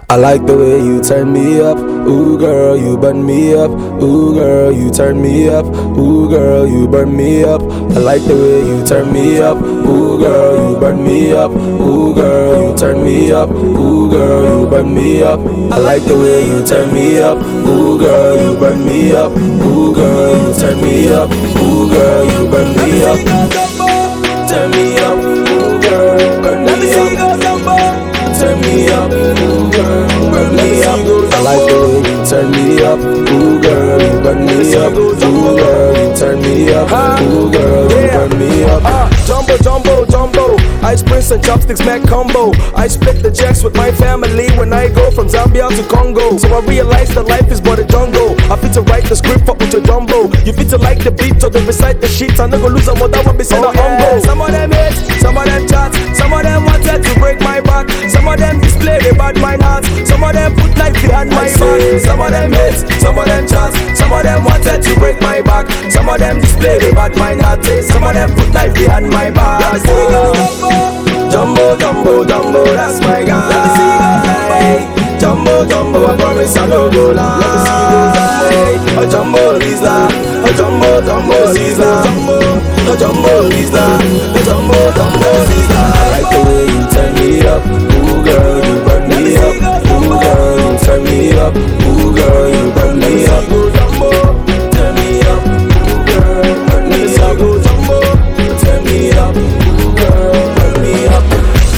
I like the way you turn me up. Ooh girl, you burn me up. Ooh girl, you turn me up. Ooh girl, you burn me up. I like the way you turn me up. Ooh girl, you burn me up. Ooh girl, you turn me up. Ooh girl, you burn me up. I like the way you turn me up. Ooh girl, you burn me up. Ooh girl, you turn me up. Ooh girl, you burn me up. Turn me up. Ooh girl, burn me up. Turn me up. Ooh girl, burn me up. I like the way you turn me up. Ooh girl, you burn me up. Ooh girl, you turn me up. Ooh girl, you burn me up. Jumbo, jumbo, jumbo. Ice Prince and chopsticks Mac combo. I split the checks with my family when I go from Zambia to Congo. So I realize that life is but a jungle. I fit to write the script for Ucho Jumbo. You fit to like the beat or to recite the sheets. I never lose a mother when we say the humble. Some of them hate, some of them chat, some of them wanted to break my back. Some of them display the bad mind hearts. Some of them put life behind my back. Some of them hate, some of them chat, some of them wanted to break my back. Some of them display the bad mind hearts. Some of them put life behind my back. Jumbo, jumbo, jumbo, that's my guy. Jumbo, jumbo, I promise I no go lie. A jumbo Lisa, a jumbo, jumbo Lisa, a jumbo Lisa, a jumbo, jumbo Lisa. I like the way you turn me up. Ooh girl, you burn me up. Ooh girl, you turn me up. Ooh girl, you burn me up. Turn me up. Ooh girl, burn me up. Turn me up. Ooh girl, burn me up.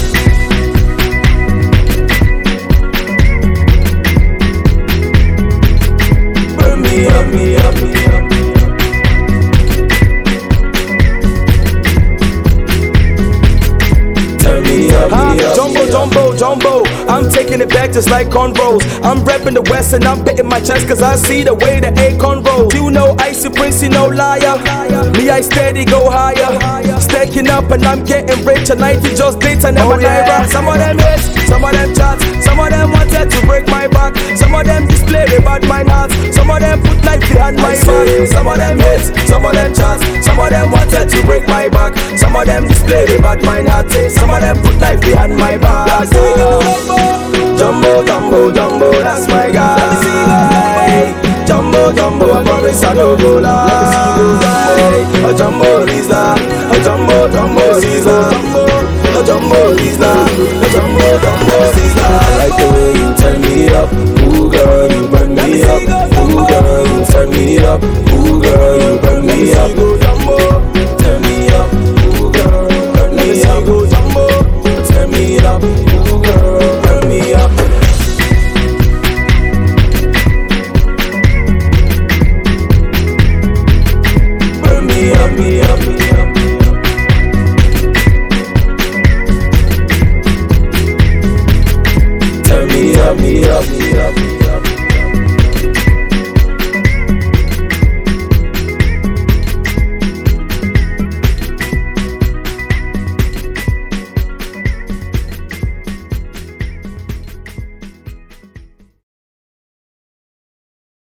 Burn me up, me up, me up. Turn me up, me up. Jumbo, jumbo, jumbo. I'm taking it back just like cornrows. I'm repping the West and I'm betting my chest cause I see the way the Akon rolls. You know Icy Prince, you know liar. Me, I steady go higher. Stacking up and I'm getting rich. And 90 just dates and never naira. Some of them hate, some of them chat. Some of them wanted to break my back. Some of them display the bad mind hearts. Some of them put life behind my back. Some of them hate, some of them chat. Some of them wanted to break my back. Some of them display the bad mind hearts. Some of them put life behind my back. Jumbo, jumbo, jumbo, that's my guy. Jumbo, jumbo, I promise I no go lie. A jumbo Lisa, a jumbo, jumbo Lisa, a jumbo Lisa, a jumbo, jumbo Lisa. I like the way you turn me up. Ooh girl, you burn me up. Ooh girl, you turn me up. Ooh girl, you burn me up. Turn me up. Ooh girl, burn me up. Turn me up. Ooh girl, burn me up. Burn me up, me up, me up. Turn me up, me up, me up, me up.